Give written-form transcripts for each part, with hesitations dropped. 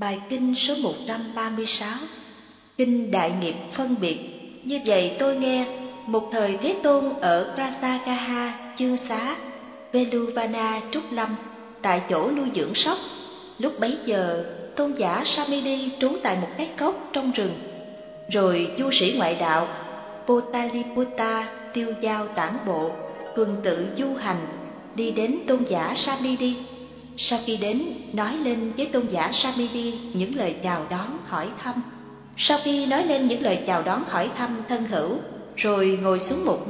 Bài kinh số 136, Kinh Đại Nghiệp Phân Biệt. Như vậy tôi nghe, một thời Thế Tôn ở Prasagaha, Chương Xá, Veluvana, Trúc Lâm, tại chỗ nuôi dưỡng sóc. Lúc bấy giờ, tôn giả Samidi trú tại một cái cốc trong rừng. Rồi du sĩ ngoại đạo Potaliputta tiêu dao tản bộ, tuần tự du hành, đi đến tôn giả Samidi. Sau khi đến, nói lên với tôn giả Samidi những lời chào đón hỏi thăm. Sau khi nói lên những lời chào đón hỏi thăm thân hữu, rồi ngồi xuống một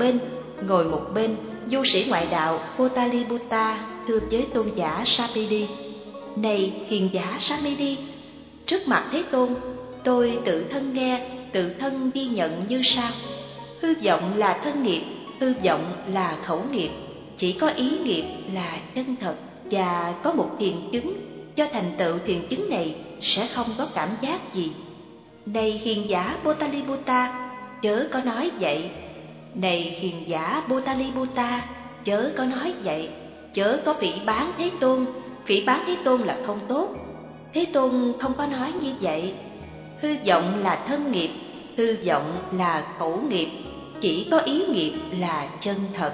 bên, du sĩ ngoại đạo Potaliputta thưa với tôn giả Samidi: Này hiền giả Samidi, trước mặt Thế Tôn, tôi tự thân nghe, tự thân ghi nhận như sau: hư vọng là thân nghiệp, hư vọng là khẩu nghiệp, chỉ có ý nghiệp là chân thật. Và có một thiền chứng, cho thành tựu thiền chứng này sẽ không có cảm giác gì. Này hiền giả Potaliputta, chớ có nói vậy. Này hiền giả Potaliputta, chớ có nói vậy. Chớ có phỉ báng Thế Tôn, phỉ báng Thế Tôn là không tốt. Thế Tôn không có nói như vậy. Hư vọng là thân nghiệp, hư vọng là khẩu nghiệp, chỉ có ý nghiệp là chân thật.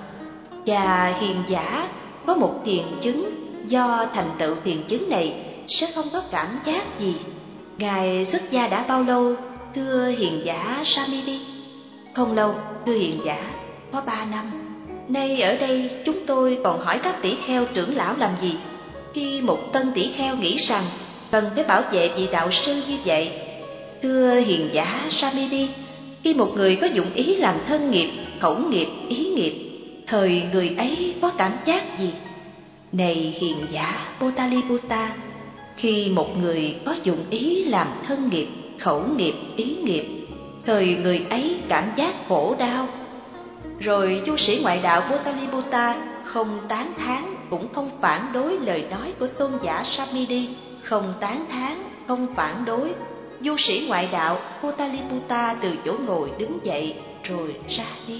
Và hiền giả có một thiền chứng, do thành tựu thiền chứng này sẽ không có cảm giác gì. Ngài xuất gia đã bao lâu, thưa hiền giả Samidi? Không lâu, thưa hiền giả, có 3 năm. Nay ở đây chúng tôi còn hỏi các tỷ kheo trưởng lão làm gì, khi một tân tỷ kheo nghĩ rằng cần phải bảo vệ vị đạo sư như vậy? Thưa hiền giả Samidi, khi một người có dụng ý làm thân nghiệp, khẩu nghiệp, ý nghiệp, thời người ấy có cảm giác gì? Này hiền giả Potaliputta, khi một người có dụng ý làm thân nghiệp, khẩu nghiệp, ý nghiệp, thời người ấy cảm giác khổ đau. Rồi du sĩ ngoại đạo Potaliputta không tán thán cũng không phản đối lời nói của tôn giả Samidi, không tán thán, không phản đối. Du sĩ ngoại đạo Potaliputta từ chỗ ngồi đứng dậy rồi ra đi.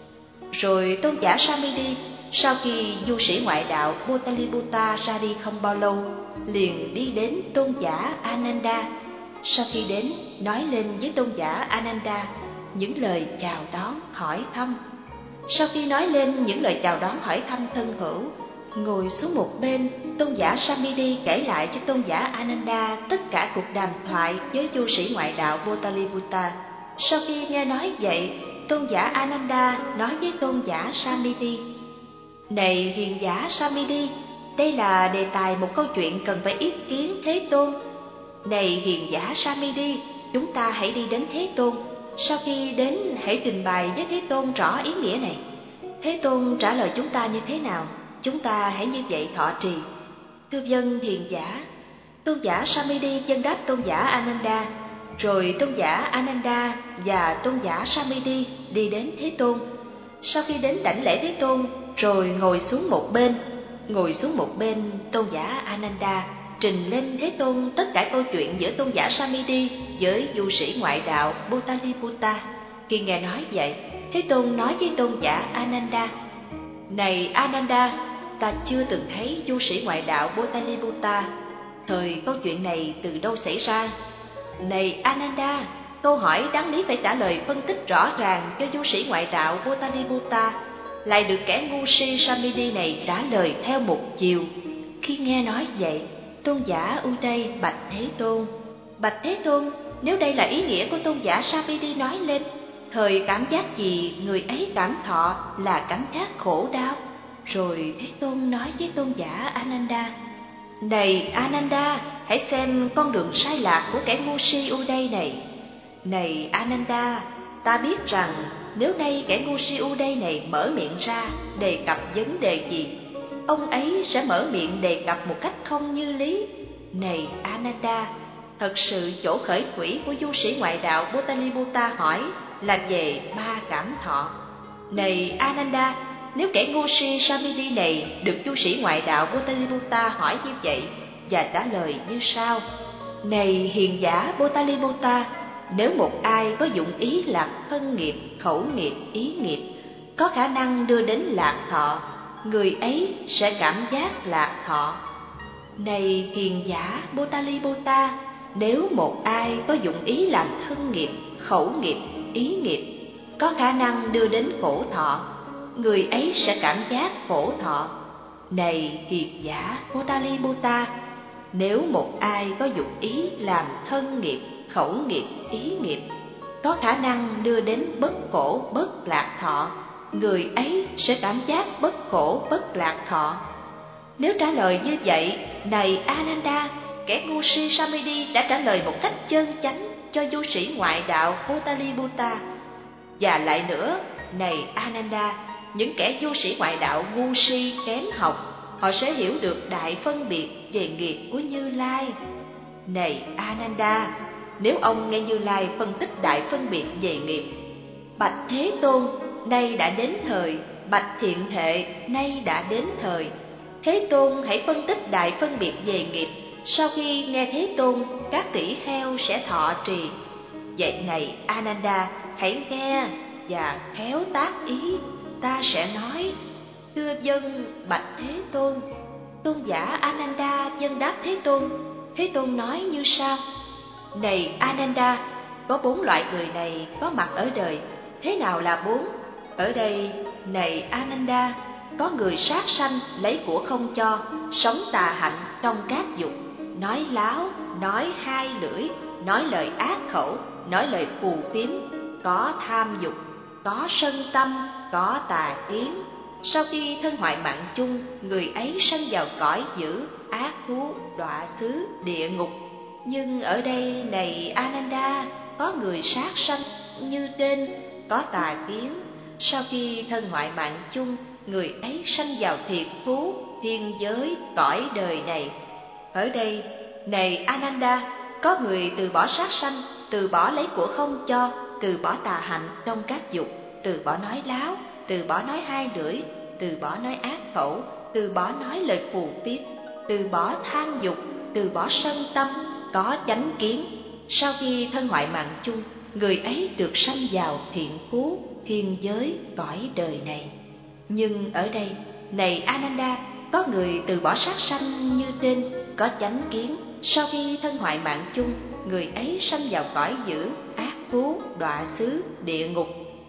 Rồi tôn giả Samidi, sau khi du sĩ ngoại đạo Potaliputta ra đi không bao lâu, liền đi đến tôn giả Ananda. Sau khi đến, nói lên với tôn giả Ananda những lời chào đón hỏi thăm. Sau khi nói lên những lời chào đón hỏi thăm thân hữu, ngồi xuống một bên, tôn giả Samidi kể lại cho tôn giả Ananda tất cả cuộc đàm thoại với du sĩ ngoại đạo Potaliputta. Sau khi nghe nói vậy, tôn giả Ananda nói với tôn giả Samidi: Này hiền giả Samidi, đây là đề tài một câu chuyện cần phải ý kiến Thế Tôn. Này hiền giả Samidi, chúng ta hãy đi đến Thế Tôn. Sau khi đến, hãy trình bày với Thế Tôn rõ ý nghĩa này. Thế Tôn trả lời chúng ta như thế nào, chúng ta hãy như vậy thọ trì. Thưa vâng hiền giả. Tôn giả Samidi chân đáp tôn giả Ananda. Rồi tôn giả Ananda và tôn giả Samidi đi đến Thế Tôn. Sau khi đến đảnh lễ Thế Tôn, rồi ngồi xuống một bên, tôn giả Ananda trình lên Thế Tôn tất cả câu chuyện giữa tôn giả Samidi với du sĩ ngoại đạo Potaliputta. Khi nghe nói vậy, Thế Tôn nói với tôn giả Ananda: Này Ananda, ta chưa từng thấy du sĩ ngoại đạo Potaliputta. Thời câu chuyện này từ đâu xảy ra? Này Ananda, câu hỏi đáng lý phải trả lời phân tích rõ ràng cho du sĩ ngoại đạo Potaliputta, lại được kẻ ngu si Samidi này trả lời theo một chiều. Khi nghe nói vậy, tôn giả Uday bạch Thế Tôn: Bạch Thế Tôn, nếu đây là ý nghĩa của tôn giả Samidi nói lên, thời cảm giác gì người ấy cảm thọ là cảm giác khổ đau? Rồi Thế Tôn nói với tôn giả Ananda: Này Ananda, hãy xem con đường sai lạc của kẻ ngu si Uday này. Này Ananda, ta biết rằng nếu nay kẻ ngu si Uday này mở miệng ra đề cập vấn đề gì, ông ấy sẽ mở miệng đề cập một cách không như lý. Này Ananda, thật sự chỗ khởi thủy của du sĩ ngoại đạo Potaliputta hỏi là về 3 cảm thọ. Này Ananda, nếu kẻ ngu si Samidi này được du sĩ ngoại đạo Potaliputta hỏi như vậy và trả lời như sau: Này hiền giả Potaliputta, nếu một ai có dụng ý lạc thân nghiệp, khẩu nghiệp, ý nghiệp, có khả năng đưa đến lạc thọ, người ấy sẽ cảm giác lạc thọ. Này hiền giả Potaliputta, nếu một ai có dụng ý làm thân nghiệp, khẩu nghiệp, ý nghiệp, có khả năng đưa đến khổ thọ, người ấy sẽ cảm giác khổ thọ. Này kiệt giả Kotaliputta, nếu một ai có dụng ý làm thân nghiệp, khẩu nghiệp, ý nghiệp, có khả năng đưa đến bất khổ, bất lạc thọ, người ấy sẽ cảm giác bất khổ, bất lạc thọ. Nếu trả lời như vậy, này Ananda, kẻ ngu si Samidi đã trả lời một cách chân chánh cho du sĩ ngoại đạo Kotaliputta. Và lại nữa, này Ananda, những kẻ du sĩ ngoại đạo ngu si kém học, họ sẽ hiểu được đại phân biệt về nghiệp của Như Lai. Này Ananda, nếu ông nghe Như Lai phân tích đại phân biệt về nghiệp: bạch Thế Tôn, nay đã đến thời; bạch Thiện Thệ, nay đã đến thời. Thế Tôn hãy phân tích đại phân biệt về nghiệp. Sau khi nghe Thế Tôn, các tỷ kheo sẽ thọ trì. Vậy này Ananda, hãy nghe và khéo tác ý. Ta sẽ nói: thưa vâng, bạch Thế Tôn. Tôn giả Ananda vâng đáp Thế Tôn. Thế Tôn nói như sau: này Ananda, có 4 loại người này có mặt ở đời. Thế nào là 4? Ở đây, này Ananda, có người sát sanh lấy của không cho, sống tà hạnh trong các dục, nói láo, nói hai lưỡi, nói lời ác khẩu, nói lời phù phiếm, có tham dục, có sân tâm, có tà kiến. Sau khi thân hoại mạng chung, người ấy sanh vào cõi dữ, ác thú, đọa xứ, địa ngục. Nhưng ở đây, này Ananda, có người sát sanh như trên, có tà kiến. Sau khi thân hoại mạng chung, người ấy sanh vào thiệt thú, thiên giới, cõi đời này. Ở đây, này Ananda, có người từ bỏ sát sanh, từ bỏ lấy của không cho, từ bỏ tà hạnh trong các dục, từ bỏ nói láo, từ bỏ nói hai lưỡi, từ bỏ nói ác khẩu, từ bỏ nói lời phù phiếm, từ bỏ tham dục, từ bỏ sân tâm, có chánh kiến. Sau khi thân hoại mạng chung, người ấy được sanh vào thiện phú, thiên giới, cõi đời này. Nhưng ở đây, này Ananda, có người từ bỏ sát sanh như trên, có chánh kiến. Sau khi thân hoại mạng chung, người ấy sanh vào cõi dữ, ác thú, đọa xứ, địa ngục.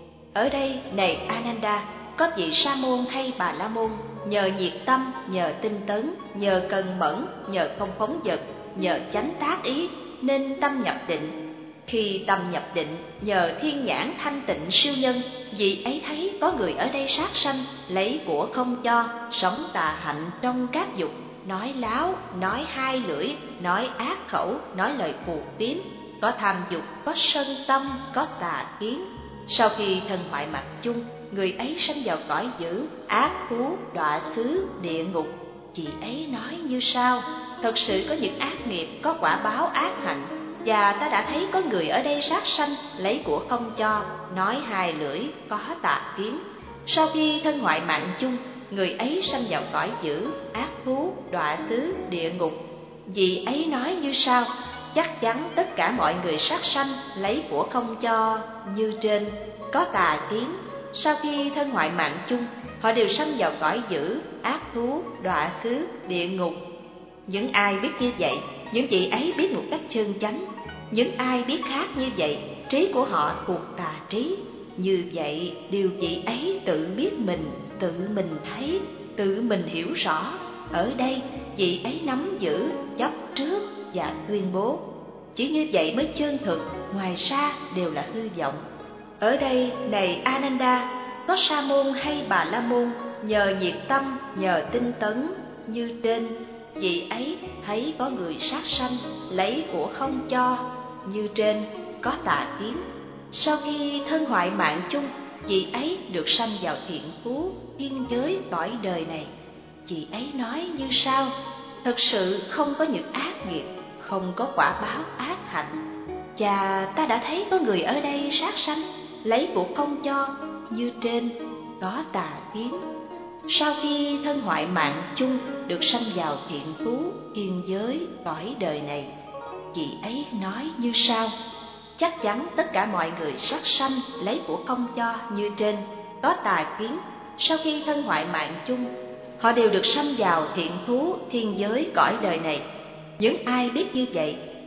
Ở đây, này Ananda, có vị sa môn hay bà la môn, nhờ nhiệt tâm, nhờ tinh tấn, nhờ cần mẫn, nhờ không phóng dật, nhờ chánh tác ý, nên tâm nhập định. Khi tâm nhập định, nhờ thiên nhãn thanh tịnh siêu nhân, vị ấy thấy có người ở đây sát sanh, lấy của không cho, sống tà hạnh trong các dục, nói láo, nói hai lưỡi, nói ác khẩu, nói lời phù phiếm, có tham dục, có sân tâm, có tà kiến. Sau khi thân hoại mạng chung, người ấy sanh vào cõi dữ, ác thú, đọa xứ, địa ngục. Chị ấy nói như sau: thật sự có những ác nghiệp, có quả báo ác hạnh, và ta đã thấy có người ở đây sát sanh, lấy của không cho, nói hai lưỡi, có tà kiến. Sau khi thân hoại mạng chung, người ấy sanh vào cõi dữ, ác thú, đọa xứ, địa ngục. Vì ấy nói như sau: chắc chắn tất cả mọi người sát sanh, lấy của không cho như trên, có tà kiến. Sau khi thân hoại mạng chung, họ đều sanh vào cõi dữ, ác thú, đọa xứ, địa ngục. Những ai biết như vậy, những vị ấy biết một cách chân chánh. Những ai biết khác như vậy, trí của họ thuộc tà trí. Như vậy, điều vị ấy tự biết mình, tự mình thấy, tự mình hiểu rõ. Ở đây, vị ấy nắm giữ, chấp trước và tuyên bố. Chỉ như vậy mới chân thực, ngoài ra đều là hư vọng. Ở đây, này Ananda, có sa môn hay bà la môn, nhờ nhiệt tâm, nhờ tinh tấn như trên, vị ấy thấy có người sát sanh, lấy của không cho như trên, có tà kiến. Sau khi thân hoại mạng chung, vị ấy được sanh vào thiện phú, thiên giới, cõi đời này. Chị ấy nói như sau: thật sự không có những ác nghiệp, không có quả báo ác hạnh, và ta đã thấy có người ở đây sát sanh, lấy của không cho như trên, có tà kiến. Sau khi thân hoại mạng chung, được sanh vào thiện phú, thiên giới, cõi đời này. Chị ấy nói như sau: chắc chắn tất cả mọi người sát sanh, lấy của không cho như trên, có tà kiến. Sau khi thân hoại mạng chung, họ đều được sanh vào thiện thú, thiên giới, cõi đời này. Những ai biết như vậy,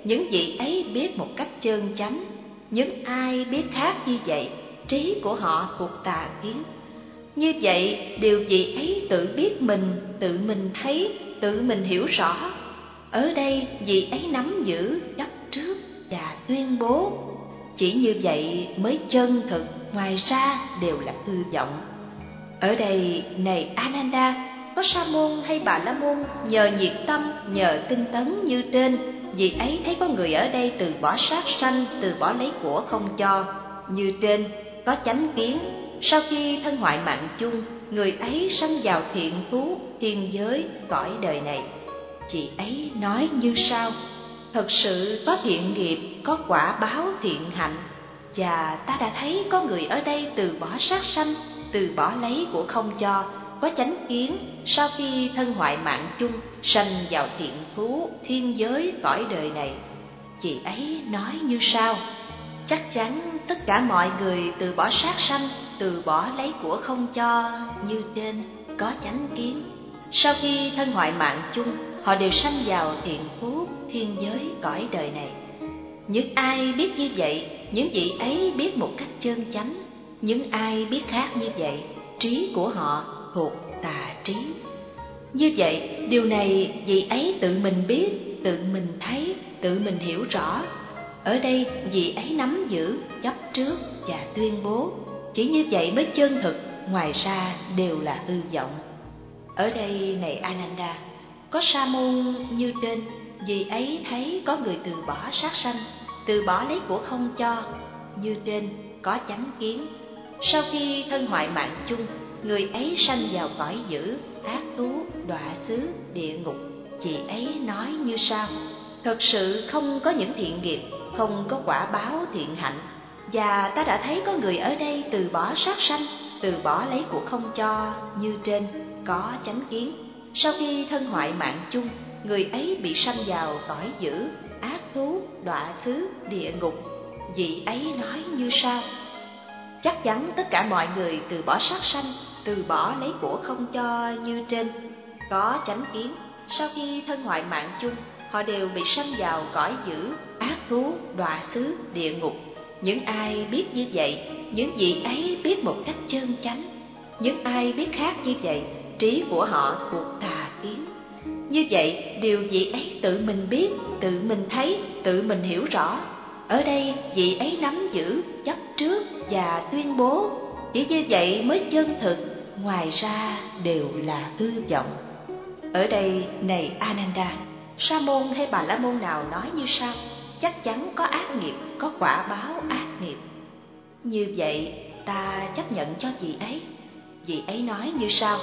những vị ấy biết một cách chân chánh. Những ai biết khác như vậy, trí của họ thuộc tà kiến. Như vậy, điều vị ấy tự biết mình, tự mình thấy, tự mình hiểu rõ. Ở đây, vị ấy nắm giữ, chấp trước và tuyên bố. Chỉ như vậy mới chân thực, ngoài ra đều là hư vọng. Ở đây, này Ananda, có Sa môn hay Bà La môn nhờ nhiệt tâm, nhờ tinh tấn như trên, vị ấy thấy có người ở đây từ bỏ sát sanh, từ bỏ lấy của không cho như trên, có chánh kiến. Sau khi thân hoại mạng chung, người ấy sanh vào thiện thú, thiên giới, cõi đời này. Chị ấy nói như sau: thật sự có thiện nghiệp, có quả báo thiện hạnh, và ta đã thấy có người ở đây từ bỏ sát sanh, từ bỏ lấy của không cho, có chánh kiến. Sau khi thân hoại mạng chung, sanh vào thiện thú, thiên giới, cõi đời này. Chị ấy nói như sau: chắc chắn tất cả mọi người từ bỏ sát sanh, từ bỏ lấy của không cho như trên, có chánh kiến. Sau khi thân hoại mạng chung, họ đều sanh vào thiện phú, thiên giới, cõi đời này. Những ai biết như vậy, những vị ấy biết một cách chân chánh. Những ai biết khác như vậy, trí của họ thuộc tà trí. Như vậy, điều này vị ấy tự mình biết, tự mình thấy, tự mình hiểu rõ. Ở đây, vị ấy nắm giữ, chấp trước và tuyên bố. Chỉ như vậy mới chân thực, ngoài ra đều là hư vọng. Ở đây, này Ananda, có Sa môn như trên, vị ấy thấy có người từ bỏ sát sanh, từ bỏ lấy của không cho như trên, có chánh kiến. Sau khi thân hoại mạng chung, người ấy sanh vào cõi dữ, ác thú, đọa xứ, địa ngục. Chị ấy nói như sau: thật sự không có những thiện nghiệp, không có quả báo thiện hạnh, và ta đã thấy có người ở đây từ bỏ sát sanh, từ bỏ lấy của không cho như trên, có chánh kiến. Sau khi thân hoại mạng chung, người ấy bị sanh vào cõi dữ, ác thú, đọa xứ, địa ngục. Vị ấy nói như sau: chắc chắn tất cả mọi người từ bỏ sát sanh, từ bỏ lấy của không cho như trên, có chánh kiến. Sau khi thân hoại mạng chung, họ đều bị sanh vào cõi dữ, ác thú, đọa xứ, địa ngục. Những ai biết như vậy, những vị ấy biết một cách chân chánh. Những ai biết khác như vậy, trí của họ thuộc tà kiến. Như vậy, điều vị ấy tự mình biết, tự mình thấy, tự mình hiểu rõ. Ở đây, vị ấy nắm giữ, chấp trước và tuyên bố. Chỉ như vậy mới chân thực, ngoài ra đều là hư vọng. Ở đây, này Ananda, Sa môn hay Bà La môn nào nói như sau: chắc chắn có ác nghiệp, có quả báo ác nghiệp. Như vậy, ta chấp nhận cho vị ấy. Vị ấy nói như sau: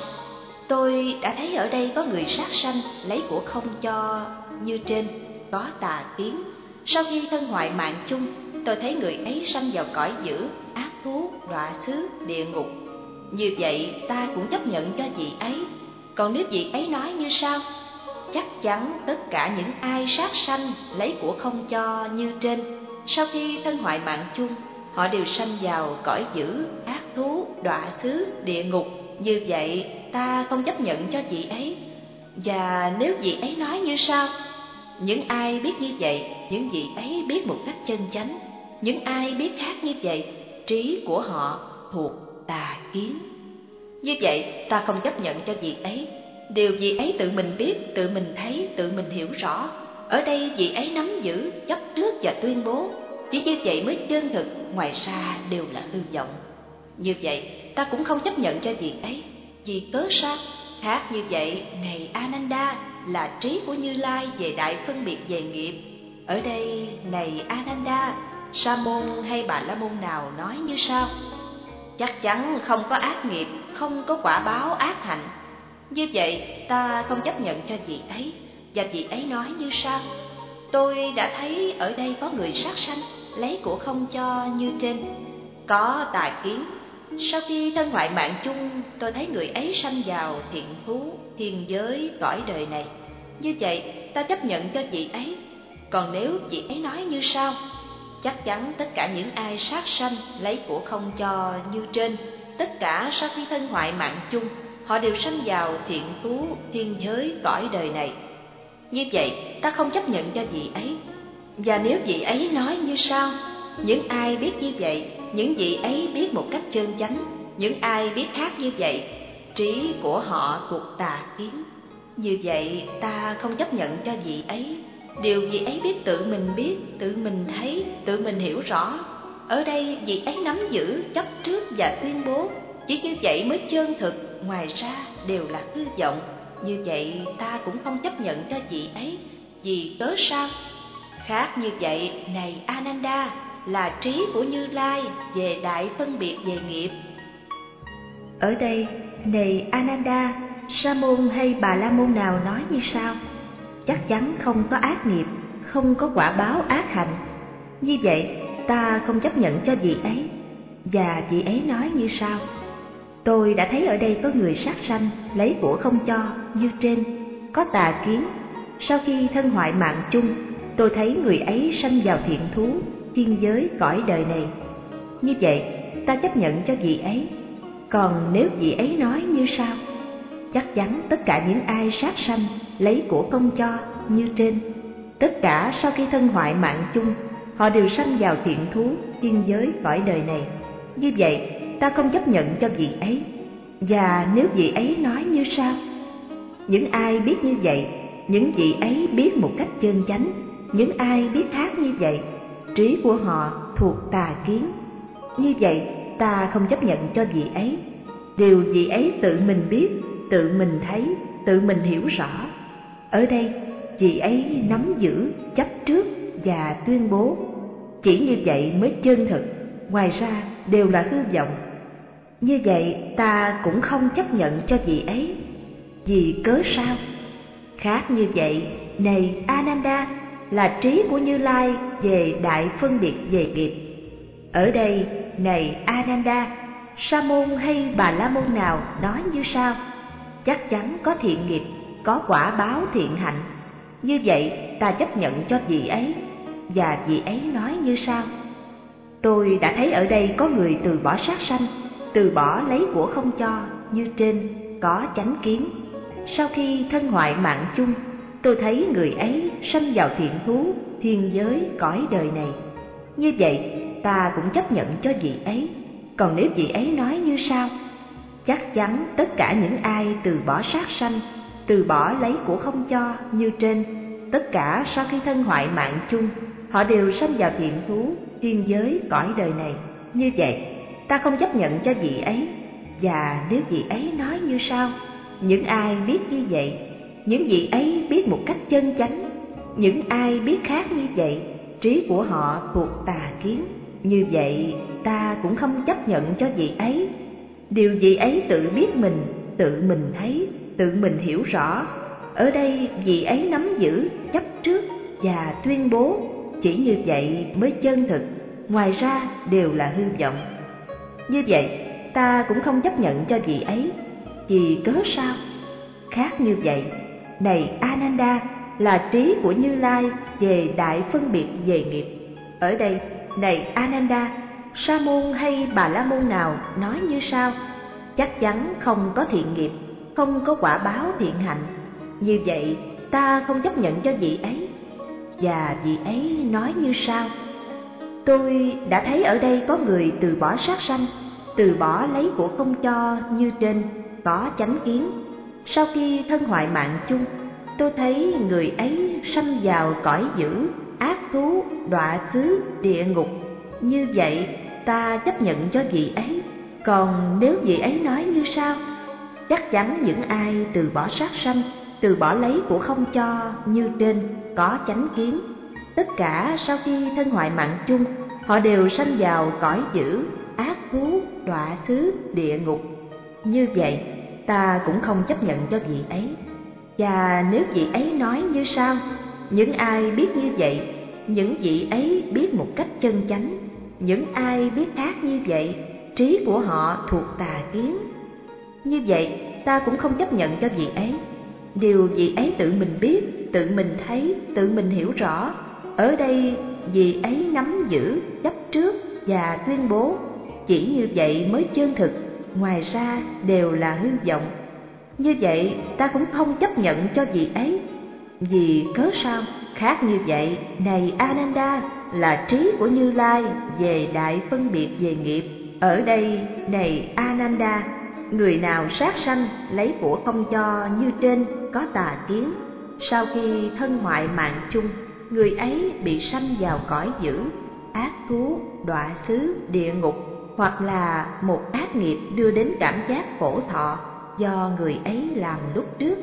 tôi đã thấy ở đây có người sát sanh, lấy của không cho như trên, có tà kiến. Sau khi thân hoại mạng chung, tôi thấy người ấy sanh vào cõi dữ, ác thú, đọa xứ, địa ngục. Như vậy, ta cũng chấp nhận cho vị ấy. Còn nếu vị ấy nói như sau: chắc chắn tất cả những ai sát sanh, lấy của không cho như trên, sau khi thân hoại mạng chung, họ đều sanh vào cõi dữ, ác thú, đọa xứ, địa ngục. Như vậy, ta không chấp nhận cho vị ấy. Và nếu vị ấy nói như sau: những ai biết như vậy, những vị ấy biết một cách chân chánh. Những ai biết khác như vậy, trí của họ thuộc tà kiến. Như vậy, ta không chấp nhận cho vị ấy. Điều vị ấy tự mình biết, tự mình thấy, tự mình hiểu rõ. Ở đây, vị ấy nắm giữ, chấp trước và tuyên bố. Chỉ như vậy mới chân thực, ngoài ra đều là hư vọng. Như vậy, ta cũng không chấp nhận cho vị ấy. Vì cớ sao? Khác như vậy, này Ananda, là trí của Như Lai về đại phân biệt về nghiệp. Ở đây, này Ananda, Sa môn hay Bà La môn nào nói như sau: chắc chắn không có ác nghiệp, không có quả báo ác hạnh. Như vậy, ta không chấp nhận cho vị ấy. Và vị ấy nói như sau: tôi đã thấy ở đây có người sát sanh, lấy của không cho như trên, có tà kiến. Sau khi thân hoại mạng chung, tôi thấy người ấy sanh vào thiện thú, thiên giới, cõi đời này. Như vậy, ta chấp nhận cho vị ấy. Còn nếu vị ấy nói như sau: chắc chắn tất cả những ai sát sanh, lấy của không cho như trên, tất cả sau khi thân hoại mạng chung, họ đều sanh vào thiện thú, thiên giới, cõi đời này. Như vậy, ta không chấp nhận cho vị ấy. Và nếu vị ấy nói như sau: những ai biết như vậy, những vị ấy biết một cách chân chánh. Những ai biết khác như vậy, trí của họ thuộc tà kiến. Như vậy ta không chấp nhận cho vị ấy. Điều vị ấy biết tự mình thấy, tự mình hiểu rõ. Ở đây vị ấy nắm giữ, chấp trước và tuyên bố. Chỉ như vậy mới chân thực, ngoài ra đều là hư vọng. Như vậy ta cũng không chấp nhận cho vị ấy. Vì cớ sao? Khác như vậy, này Ananda, là trí của Như Lai về đại phân biệt về nghiệp. Ở đây, này Ananda, Sa môn hay Bà La môn nào nói như sau: chắc chắn không có ác nghiệp, không có quả báo ác hạnh. Như vậy, ta không chấp nhận cho vị ấy. Và vị ấy nói như sau: tôi đã thấy ở đây có người sát sanh, lấy của không cho, như trên, có tà kiến. Sau khi thân hoại mạng chung, tôi thấy người ấy sanh vào thiện thú, thiên giới, cõi đời này. Như vậy, ta chấp nhận cho vị ấy. Còn nếu vị ấy nói như sau: chắc chắn tất cả những ai sát sanh, lấy của không cho, như trên, tất cả sau khi thân hoại mạng chung, họ đều sanh vào thiện thú, thiên giới, cõi đời này. Như vậy, ta không chấp nhận cho vị ấy. Và nếu vị ấy nói như sau: những ai biết như vậy, những vị ấy biết một cách chân chánh. Những ai biết khác như vậy, trí của họ thuộc tà kiến. Như vậy, ta không chấp nhận cho vị ấy. Điều vị ấy tự mình biết, tự mình thấy, tự mình hiểu rõ. Ở đây, vị ấy nắm giữ, chấp trước và tuyên bố. Chỉ như vậy mới chân thực, ngoài ra đều là hư vọng. Như vậy, ta cũng không chấp nhận cho vị ấy. Vì cớ sao? Khác như vậy, này Ananda, là trí của Như Lai về đại phân biệt về nghiệp. Ở đây, này Ananda, Sa môn hay Bà La môn nào nói như sau: chắc chắn có thiện nghiệp, có quả báo thiện hạnh. Như vậy, ta chấp nhận cho vị ấy. Và vị ấy nói như sau: tôi đã thấy ở đây có người từ bỏ sát sanh, từ bỏ lấy của không cho, như trên, có chánh kiến. Sau khi thân hoại mạng chung, tôi thấy người ấy sanh vào thiện thú, thiên giới, cõi đời này. Như vậy, ta cũng chấp nhận cho vị ấy. Còn nếu vị ấy nói như sau: chắc chắn tất cả những ai từ bỏ sát sanh, từ bỏ lấy của không cho, như trên, tất cả sau khi thân hoại mạng chung, họ đều sanh vào thiện thú, thiên giới, cõi đời này. Như vậy, ta không chấp nhận cho vị ấy. Và nếu vị ấy nói như sau: những ai biết như vậy, những vị ấy biết một cách chân chánh. Những ai biết khác như vậy, trí của họ thuộc tà kiến. Như vậy, ta cũng không chấp nhận cho vị ấy. Điều vị ấy tự biết mình, tự mình thấy, tự mình hiểu rõ. Ở đây, vị ấy nắm giữ, chấp trước và tuyên bố. Chỉ như vậy mới chân thực, ngoài ra đều là hư vọng. Như vậy, ta cũng không chấp nhận cho vị ấy. Vì cớ sao? Khác như vậy, này Ananda, là trí của Như Lai về đại phân biệt về nghiệp. Ở đây, này Ananda, Sa môn hay Bà La môn nào nói như sau: chắc chắn không có thiện nghiệp, không có quả báo thiện hạnh. Như vậy, ta không chấp nhận cho vị ấy. Và vị ấy nói như sau: tôi đã thấy ở đây có người từ bỏ sát sanh, từ bỏ lấy của không cho, như trên, có chánh kiến. Sau khi thân hoại mạng chung, tôi thấy người ấy sanh vào cõi dữ, ác thú, đọa xứ, địa ngục. Như vậy, ta chấp nhận cho vị ấy. Còn nếu vị ấy nói như sau: chắc chắn những ai từ bỏ sát sanh, từ bỏ lấy của không cho, như trên, có chánh kiến. Tất cả sau khi thân hoại mạng chung, họ đều sanh vào cõi dữ, ác thú, đọa xứ, địa ngục. Như vậy, ta cũng không chấp nhận cho vị ấy. Và nếu vị ấy nói như sau: những ai biết như vậy, những vị ấy biết một cách chân chánh. Những ai biết khác như vậy, trí của họ thuộc tà kiến. Như vậy, ta cũng không chấp nhận cho vị ấy. Điều vị ấy tự mình biết, tự mình thấy, tự mình hiểu rõ. Ở đây, vị ấy nắm giữ, chấp trước và tuyên bố. Chỉ như vậy mới chân thực, ngoài ra đều là hư vọng. Như vậy, ta cũng không chấp nhận cho vị ấy. Vì cớ sao? Khác như vậy, này Ananda, là trí của Như Lai về đại phân biệt về nghiệp. Ở đây, này Ananda, người nào sát sanh lấy của không cho như trên có tà kiến, sau khi thân hoại mạng chung, người ấy bị sanh vào cõi dữ, ác thú, đọa xứ, địa ngục, hoặc là một ác nghiệp đưa đến cảm giác khổ thọ do người ấy làm lúc trước,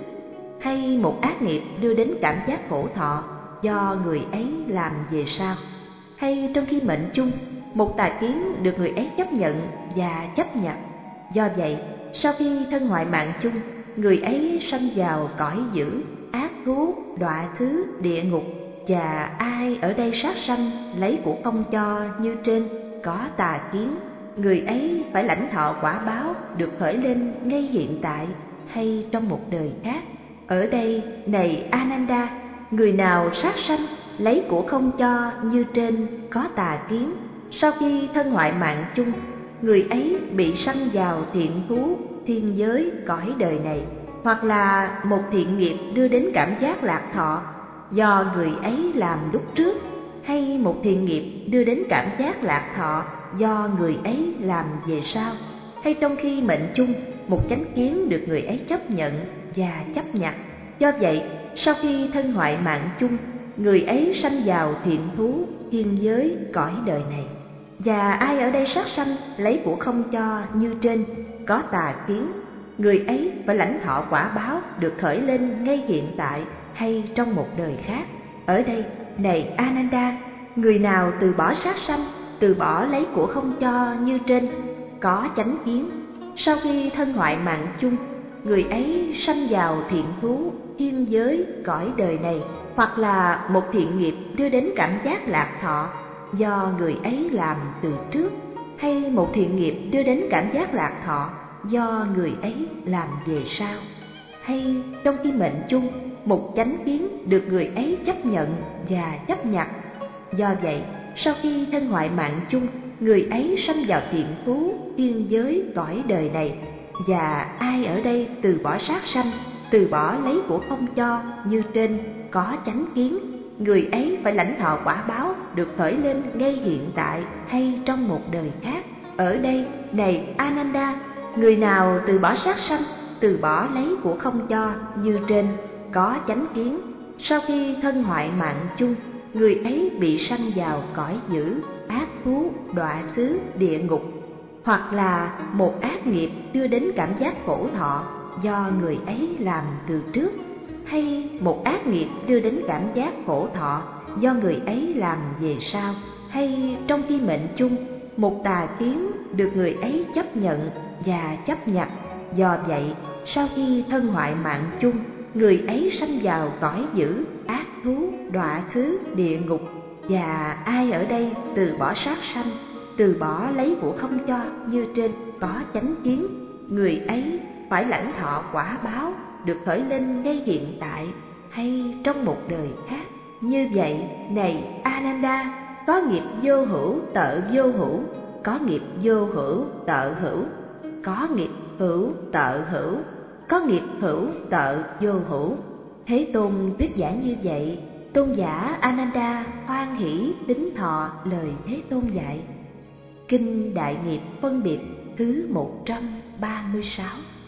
hay một ác nghiệp đưa đến cảm giác khổ thọ do người ấy làm về sau, hay trong khi mệnh chung, một tà kiến được người ấy chấp nhận và chấp nhận. Do vậy, sau khi thân hoại mạng chung, người ấy sanh vào cõi dữ, ác thú, đọa xứ, địa ngục, và ai ở đây sát sanh lấy của không cho như trên có tà kiến, người ấy phải lãnh thọ quả báo được khởi lên ngay hiện tại hay trong một đời khác. Ở đây, này Ananda, người nào sát sanh lấy của không cho như trên có tà kiến, sau khi thân hoại mạng chung, người ấy bị sanh vào thiện thú, thiên giới, cõi đời này, hoặc là một thiện nghiệp đưa đến cảm giác lạc thọ do người ấy làm lúc trước, hay một thiện nghiệp đưa đến cảm giác lạc thọ do người ấy làm về sau, hay trong khi mệnh chung, một chánh kiến được người ấy chấp nhận và chấp nhận. Do vậy, sau khi thân hoại mạng chung, người ấy sanh vào thiện thú, thiên giới, cõi đời này. Và ai ở đây sát sanh lấy của không cho như trên có tà kiến, người ấy phải lãnh thọ quả báo được khởi lên ngay hiện tại hay trong một đời khác. Ở đây, này Ananda, người nào từ bỏ sát sanh, từ bỏ lấy của không cho như trên có chánh kiến, sau khi thân hoại mạng chung, người ấy sanh vào thiện thú, thiên giới, cõi đời này, hoặc là một thiện nghiệp đưa đến cảm giác lạc thọ do người ấy làm từ trước, hay một thiện nghiệp đưa đến cảm giác lạc thọ do người ấy làm về sau, hay trong khi mệnh chung, một chánh kiến được người ấy chấp nhận và chấp nhận. Do vậy, sau khi thân hoại mạng chung, người ấy sanh vào thiện thú, thiên giới, cõi đời này. Và ai ở đây từ bỏ sát sanh, từ bỏ lấy của không cho như trên có chánh kiến, người ấy phải lãnh thọ quả báo được khởi lên ngay hiện tại hay trong một đời khác. Ở đây, này Ananda, người nào từ bỏ sát sanh, từ bỏ lấy của không cho như trên có chánh kiến, sau khi thân hoại mạng chung, người ấy bị sanh vào cõi dữ, ác thú, đọa xứ, địa ngục, hoặc là một ác nghiệp đưa đến cảm giác khổ thọ do người ấy làm từ trước, hay một ác nghiệp đưa đến cảm giác khổ thọ do người ấy làm về sau, hay trong khi mệnh chung, một tà kiến được người ấy chấp nhận và chấp nhận. Do vậy, sau khi thân hoại mạng chung, người ấy sanh vào cõi dữ, ác thú, đọa xứ, địa ngục. Và ai ở đây từ bỏ sát sanh, từ bỏ lấy của không cho như trên có chánh kiến, người ấy phải lãnh thọ quả báo được khởi lên ngay hiện tại hay trong một đời khác. Như vậy, này Ananda, có nghiệp vô hữu tợ vô hữu, có nghiệp vô hữu tợ hữu, có nghiệp hữu tợ hữu, có nghiệp hữu tợ vô hữu. Thế Tôn thuyết giảng như vậy, tôn giả Ananda hoan hỷ tín thọ lời Thế Tôn dạy. Kinh Đại Nghiệp Phân Biệt thứ 136.